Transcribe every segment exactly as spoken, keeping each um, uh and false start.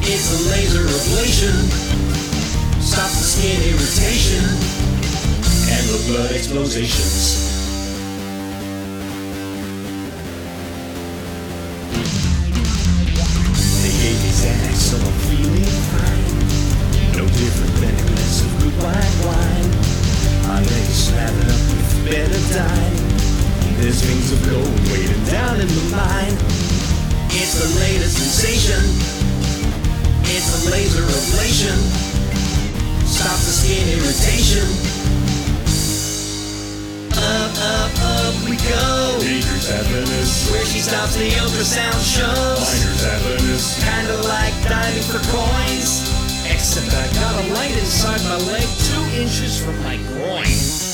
It's a laser ablation, stops the skin irritation and the blood explosions. They gave me Xanax, so I'm feeling fine. No different than a glass of good white wine. My legs slathered up with betadine. There's veins of gold waiting down in the line. It's the latest sensation. It's a laser ablation, stops the skin irritation. Up, up, up we go. Dangerous happiness, Where she stops the ultrasound shows. Finders happiness. Kinda like diving for coins, except I got a light inside my leg two inches from my groin.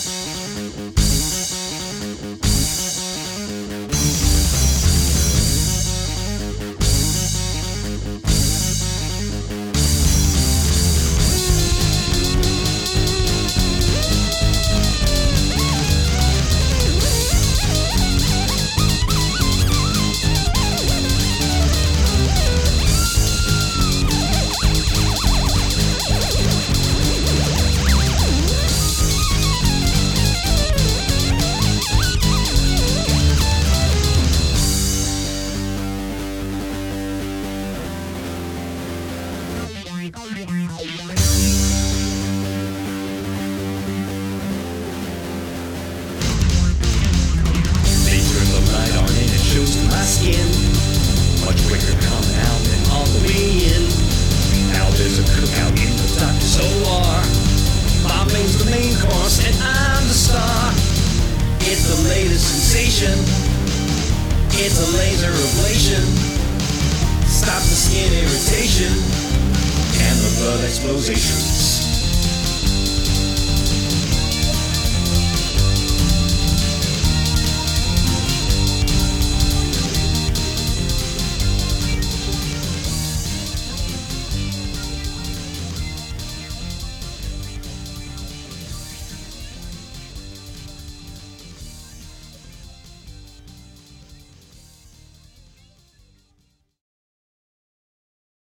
They turn the light on and it shows my skin much quicker coming out than on the way in. Now there's a cookout in the doctor's O R. My mains the main course and I'm the star. It's the latest sensation. It's a laser ablation, stops the skin irritation and the blood explosions.